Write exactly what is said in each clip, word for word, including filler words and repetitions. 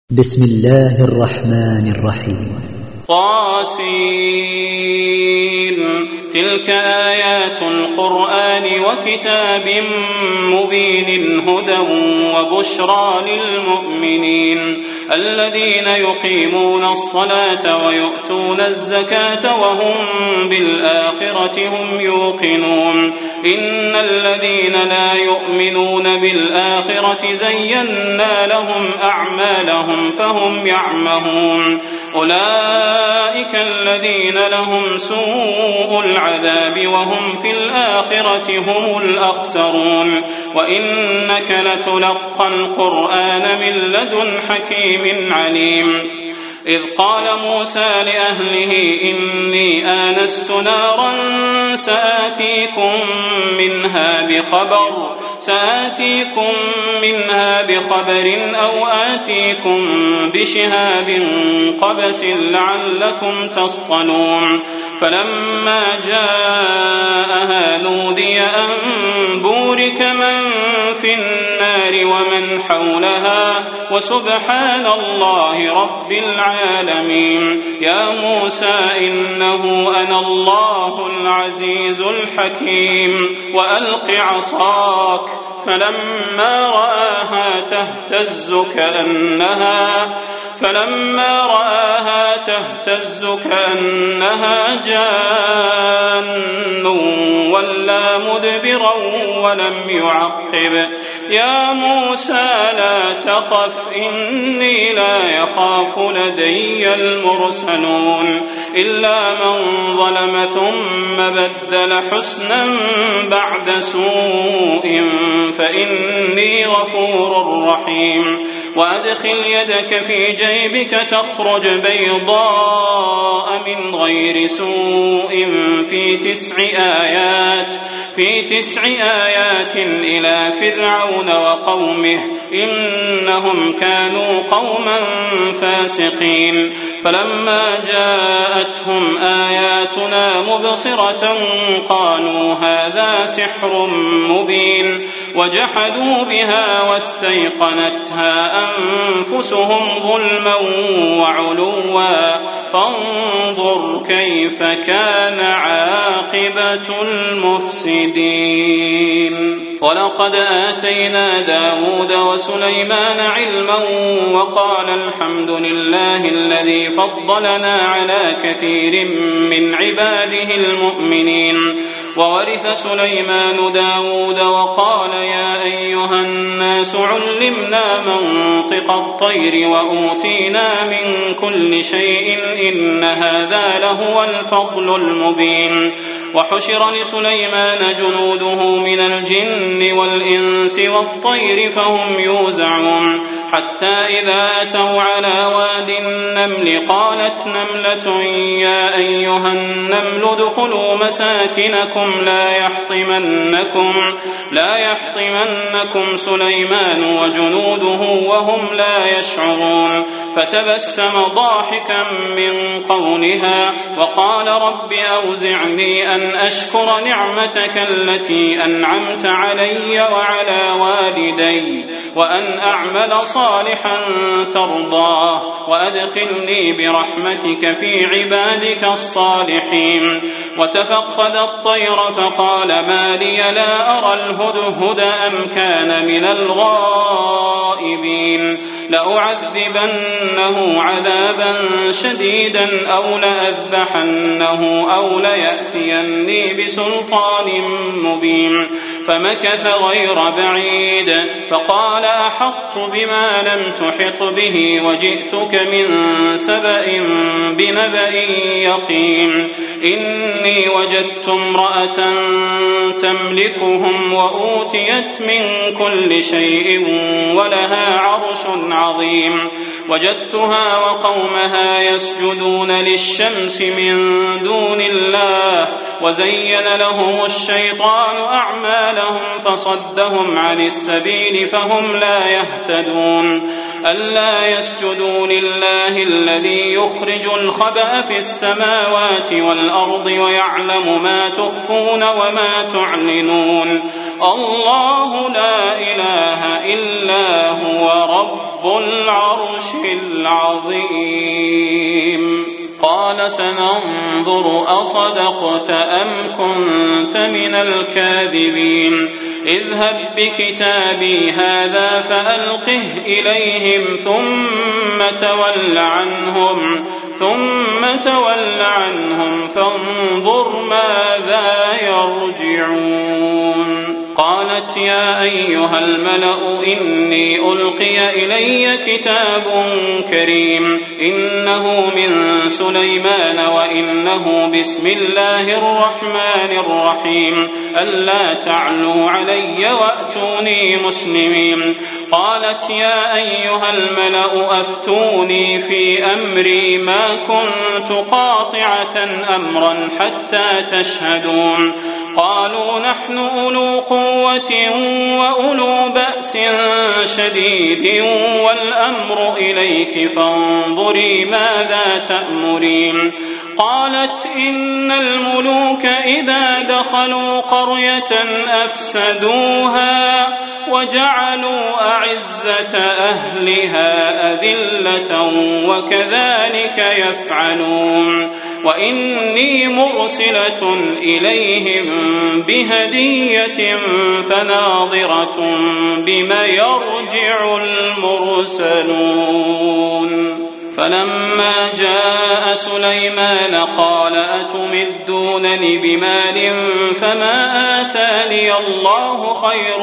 بسم الله الرحمن الرحيم. طاسين. تلك آيات القرآن وكتاب مبين هدى وبشرى للمؤمنين الذين يقيمون الصلاة ويؤتون الزكاة وهم بالآخرة هم يوقنون. إن الذين لا يؤمنون بالآخرة زينا لهم أعمالهم فهم يعمهون. أولئك الذين لهم سوء العذاب وهم في الآخرة هم الأخسرون. وإنك لتلقى القرآن من لدن حكيم عليم. إذ قال موسى لأهله إني آنست نارا سآتيكم منها بخبر سآتيكم منها بخبر أو آتيكم بشهاب قبس لعلكم تصطلون. فلما جاءها نودي أن بورك من في النار ومن حولها وسبحان الله رب العالمين. يا موسى إنه أنا الله العزيز الحكيم وألق عصاك. فلما رآها تهتز كأنها فلما رآها تهتز كأنها جان ولا مدبرا ولم يعقب. يا موسى لا تخف إني لا يخاف لدي المرسلون. إلا من ظلم ثم بدل حسنا بعد سوء فإني غفور رحيم. وأدخل يدك في جيبك تخرج بيضاء من غير سوء في تسع آيات في تسع آيات إلى فرعون وقومه إنهم كانوا قوما فاسقين. فلما جاءتهم آياتنا مبصرة قالوا هذا سحر مبين وجحدوا بها واستيقنتها أنفسهم ظلما وعلوا فانظر كيف كان عاقبة المفسدين. ولقد آتينا داود وسليمان علما وقال الحمد لله الذي فضلنا على كثير من عباده المؤمنين. وورث سليمان داود وقال يا أيها الناس علمنا منطق الطير وأوتينا من كل شيء إن هذا لهو الفضل المبين. وحشر لسليمان جنوده من الجن والإنس والطير فهم يوزعون. حتى إذا أتوا على واد النمل قالت نملة يا أيها النمل ادخلوا مساكنكم لا يحطمنكم لا يحطمنكم سليمان وجنوده وهم لا يشعرون. فتبسم ضاحكا من قولها وقال رب أوزعني أن أشكر نعمتك التي أنعمت علي وعلى والدي وأن أعمل صالحا ترضاه وأدخلني برحمتك في عبادك الصالحين. وتفقد الطير فقال ما لي لا أرى الهدهد أم كان من الغائبين. لأعذبنه عذابا شديدا أو لأذبحنه أو ليأتيني بسلطان مبين. فمكث غير بعيد فقال أحطت بما لم تحط به وجئتك من سبأ بنبأ يقين. إني وجدت امرأة تملكهم وأوتيت من كل شيء ولها عرش عظيم. وجدتها وقومها يسجدون للشمس من دون الله وزين لهم الشيطان أعمالهم لهم فصدهم عن السبيل فهم لا يهتدون ألا يسجدوا لله الذي يخرج الخبأ في السماوات والأرض ويعلم ما تخفون وما تعلنون الله لا إله إلا هو رب العرش العظيم قال سننظر أصدقت أم كنت من الكاذبين اذهب بكتابي هذا فألقه إليهم ثم تول عنهم ثم تول عنهم فانظر ماذا يرجعون قالت يا أيها الملأ إني ألقي إلي كتاب كريم إنه من سليمان وإنه بسم الله الرحمن الرحيم ألا تعلوا علي وأتوني مسلمين قالت يا أيها الملأ أفتوني في أمري ما كنت قاطعة أمرا حتى تشهدون قالوا نحن أولو قوة وأولو بأس شديد والأمر إليك فانظري ماذا تأمرين قالت إن الملوك إذا دخلوا قرية أفسدوها وجعلوا أعزة أهلها أذلة وكذلك يفعلون وإني مرسلة إليهم بهدية فناظرة بما يرجع المرسلون فلما جاء سليمان قال أتمدونني بمال فما آتاني الله خير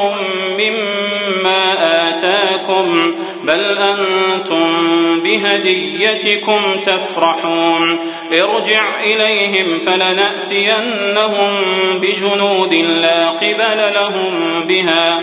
مما آتاكم بل أنتم بهديتكم تفرحون ارجع إليهم فلنأتينهم بجنود لا قبل لهم بها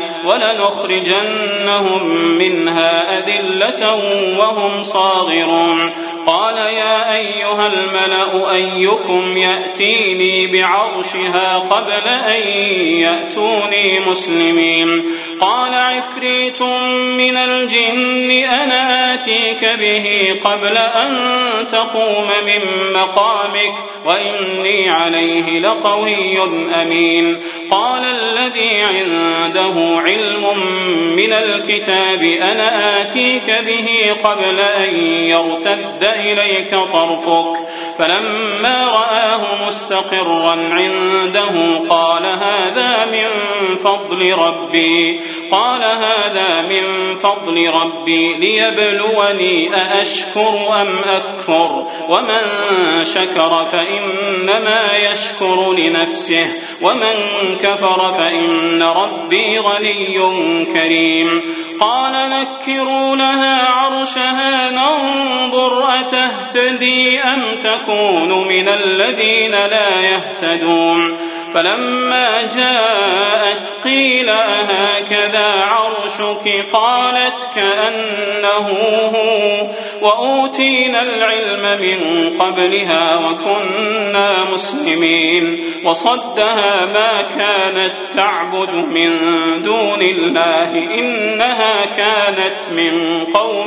ولنخرجنهم منها أذلة وهم صاغرون قال يا أيها الملأ أيكم يأتيني بعرشها قبل أن يأتوني مسلمين قال عفريت من الجن أنا آتيك به قبل أن تقوم من مقامك وإني عليه لقوي أمين قال الذي عنده علم من الكتاب أنا آتيك به قبل أن يرتد إليك طرفك فلما رآه مستقرا عنده قال هذا من فضل ربي قال هذا من فضل ربي ليبلوني أأشكر أم أكفر ومن شكر فإنما يشكر لنفسه ومن كفر فإن ربي غني كريم قال نكروا لها عرشها ننظر أتهتدي أم تكون من الذين لا يهتدون فلما جاءت قيل أهكذا عرشك قالت كأنه هو وأوتينا العلم من قبلها وكنا مسلمين وصدها ما كانت تعبد من دون الله إنها كانت من قوم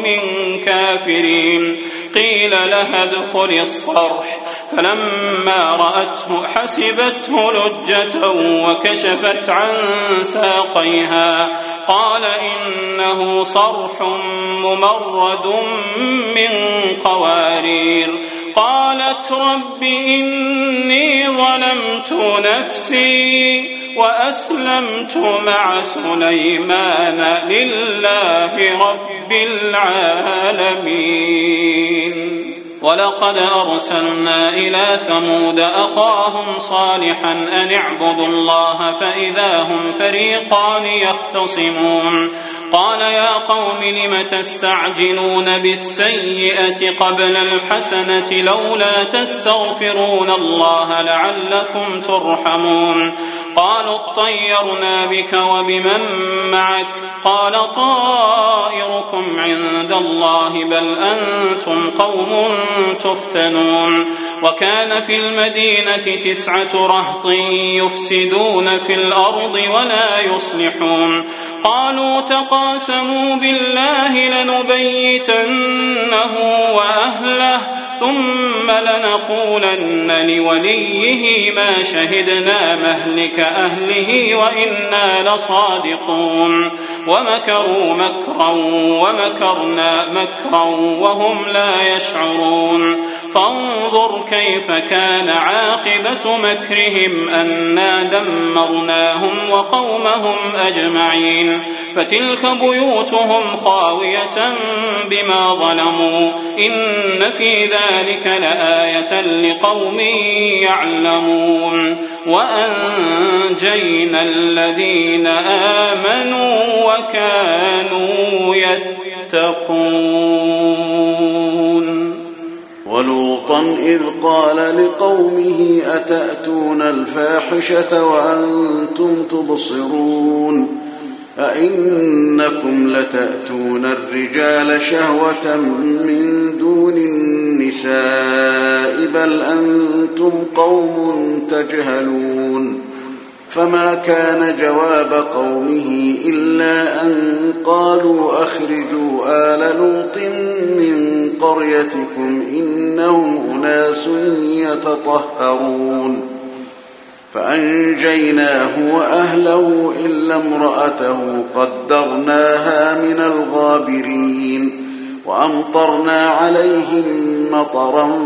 كافرين قيل لها ادخل الصرح فلما رأته حسبته لجة وكشفت عن ساقيها قال إنه صرح ممرد من قوارير قالت رب إني ظلمت نفسي وأسلمت مع سليمان لله رب العالمين ولقد أرسلنا إلى ثمود أخاهم صالحا أن اعبدوا الله فإذا هم فريقان يختصمون قال يا قوم لم تستعجلون بالسيئة قبل الحسنة لولا تستغفرون الله لعلكم ترحمون قالوا اطيرنا بك وبمن معك قال طائركم عند الله بل أنتم قوم تفتنون وكان في المدينة تسعة رهط يفسدون في الأرض ولا يصلحون قالوا تقاسموا بالله لنبيتنه وأهله ثم لنقولن لوليه ما شهدنا مهلك أهله وإنا لصادقون ومكروا مكرا ومكرنا مكرا وهم لا يشعرون فانظر كيف كان عاقبة مكرهم أنا دمرناهم وقومهم أجمعين فتلك بيوتهم خاوية بما ظلموا إن في ذلك لآية لقوم يعلمون وأنجينا الذين آمنوا وكانوا يتقون ولوطا إذ قال لقومه أتأتون الفاحشة وأنتم تبصرون أئنكم لتأتون الرجال شهوة من دون النساء بل أنتم قوم تجهلون فما كان جواب قومه إلا أن قالوا أخرجوا آل لوط من قريتكم إنهم أناس يتطهرون فأنجيناه وأهله إلا امرأته قدرناها من الغابرين وأمطرنا عليهم مطرا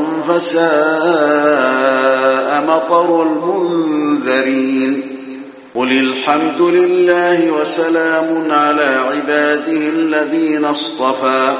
فساء مطر المنذرين قل الحمد لله وسلام على عباده الذين اصطفى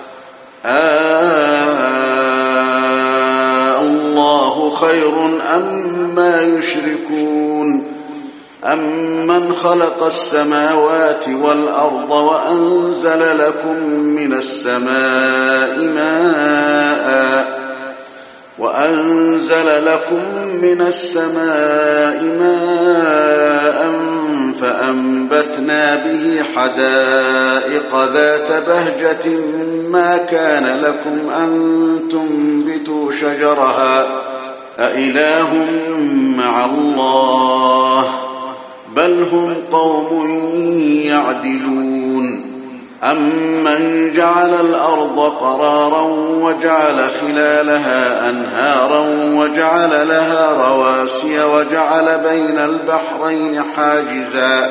آه الله خير أما يشركون أمن خلق السماوات والأرض وأنزل لكم من السماء ماء وأنزل لكم من السماء ماء فأنبتنا به حدائق ذات بهجة ما كان لكم أن تنبتوا شجرها أإله مع الله بل هم قوم يعدلون أمن جعل الأرض قرارا وجعل خلالها أنهارا وجعل لها رواسي وجعل بين البحرين حاجزا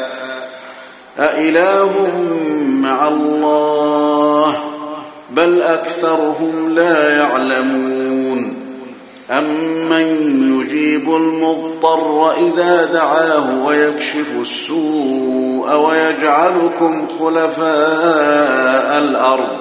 أإله مع الله بل أكثرهم لا يعلمون أمن يجيب المضطر إذا دعاه ويكشف السوء ويجعلكم خلفاء الأرض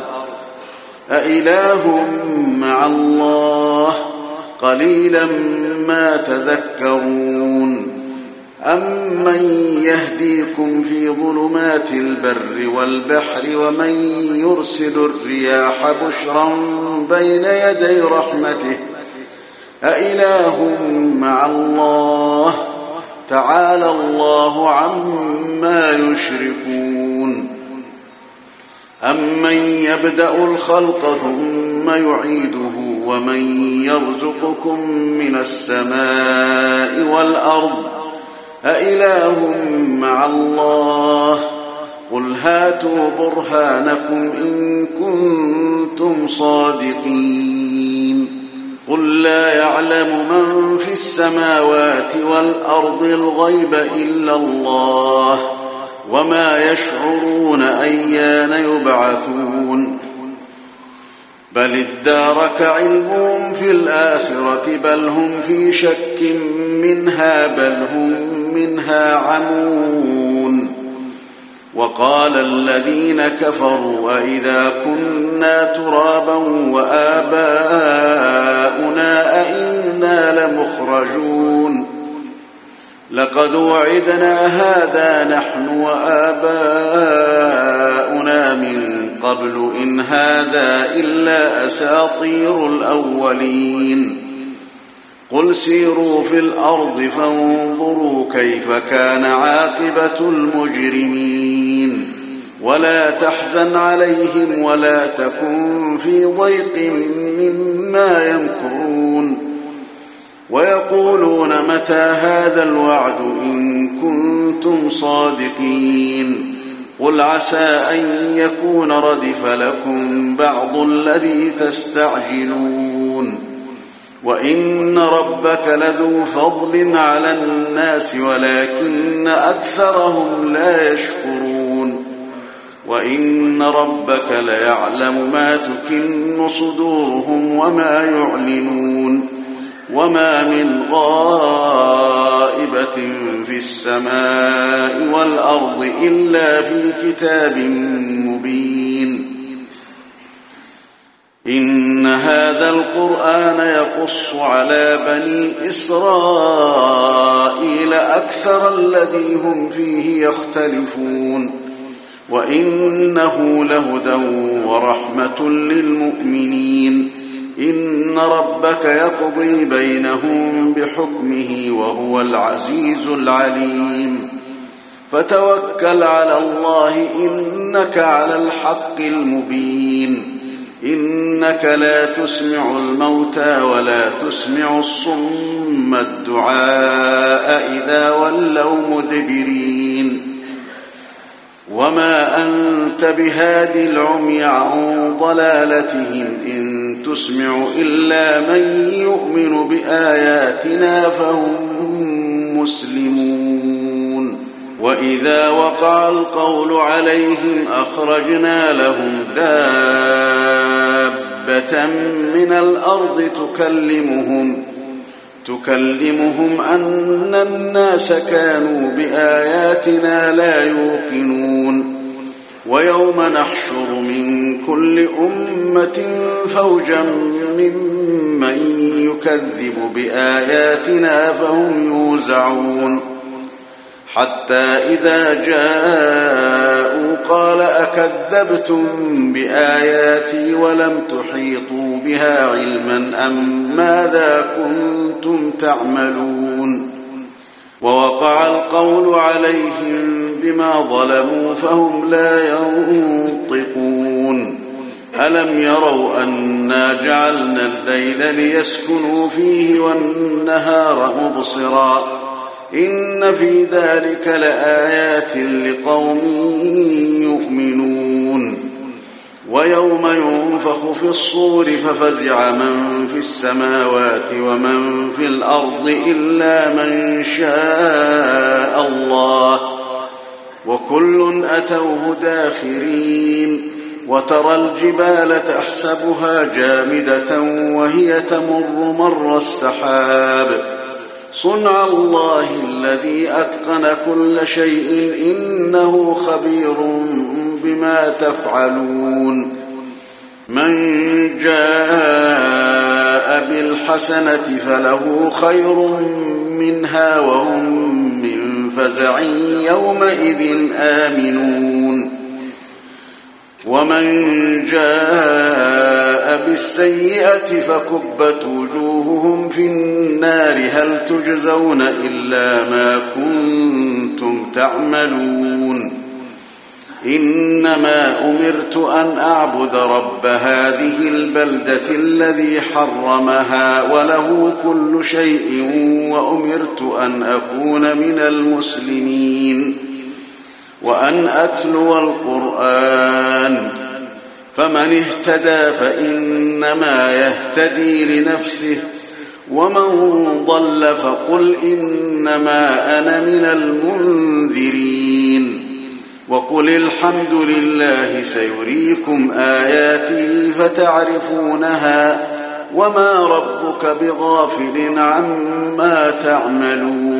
أإله مع الله قليلا ما تذكرون أمن يهديكم في ظلمات البر والبحر ومن يرسل الرياح بشرا بين يدي رحمته أإله مع الله تعالى الله عما يشركون أمن يبدأ الخلق ثم يعيده ومن يرزقكم من السماء والأرض أإله مع الله قل هاتوا برهانكم إن كنتم صادقين قل لا يعلم من في السماوات والأرض الغيب إلا الله وما يشعرون أيان يبعثون بل ادارك علمهم في الآخرة بل هم في شك منها بل هم منها عمون وقال الذين كفروا أئذا كنا ترابا وآباؤنا أئنا لمخرجون لقد لقد وعدنا هذا نحن وآباؤنا من قبل إن هذا إلا أساطير الأولين قل سيروا في الأرض فانظروا كيف كان عاقبة المجرمين ولا تحزن عليهم ولا تكن في ضيق مما يمكرون ويقولون متى هذا الوعد إن كنتم صادقين قل عسى أن يكون ردف لكم بعض الذي تستعجلون وإن ربك لذو فضل على الناس ولكن أكثرهم لا يشكرون وإن ربك ليعلم ما تكن صدورهم وما يعلنون وما من غائبة في السماء والأرض إلا في كتاب مبين إن هذا القرآن يقص على بني إسرائيل أكثر الذي هم فيه يختلفون وإنه لهدى ورحمة للمؤمنين إن ربك يقضي بينهم بحكمه وهو العزيز العليم فتوكل على الله إنك على الحق المبين إنك لا تسمع الموتى ولا تسمع الصم الدعاء إذا ولوا مدبرين وما أنت بهادي العمي عن ضلالتهم إن تسمع إلا من يؤمن بآياتنا فهم مسلمون وإذا وقع القول عليهم أخرجنا لهم دابة من الأرض تكلمهم تكلمهم أن الناس كانوا بآياتنا لا يوقنون ويوم نحشر من كل أمة فوجا ممن يكذب بآياتنا فهم يوزعون حتى إذا جاءوا قال أكذبتم بآياتي ولم تحيطوا بها علما أم ماذا كنتم تعملون ووقع القول عليهم بما ظلموا فهم لا ينطقون ألم يروا أنا جعلنا الليل ليسكنوا فيه والنهار مبصرا إن في ذلك لآيات لقوم يؤمنون ويوم ينفخ في الصور ففزع من في السماوات ومن في الأرض إلا من شاء الله وكل أتوه داخرين وترى الجبال تحسبها جامدة وهي تمر مر السحاب صنع الله الذي أتقن كل شيء إنه خبير بما تفعلون من جاء بالحسنة فله خير منها وهم من فزع يومئذ آمنون ومن جاء بالسيئة فكبت وجوههم في النار هل تجزون إلا ما كنتم تعملون إنما أمرت أن أعبد رب هذه البلدة الذي حرمها وله كل شيء وأمرت أن أكون من المسلمين وأن أتلو القرآن فمن اهتدى فإنما يهتدي لنفسه ومن ضل فقل إنما أنا من المنذرين وقل الحمد لله سيريكم آياته فتعرفونها وما ربك بغافل عما تعملون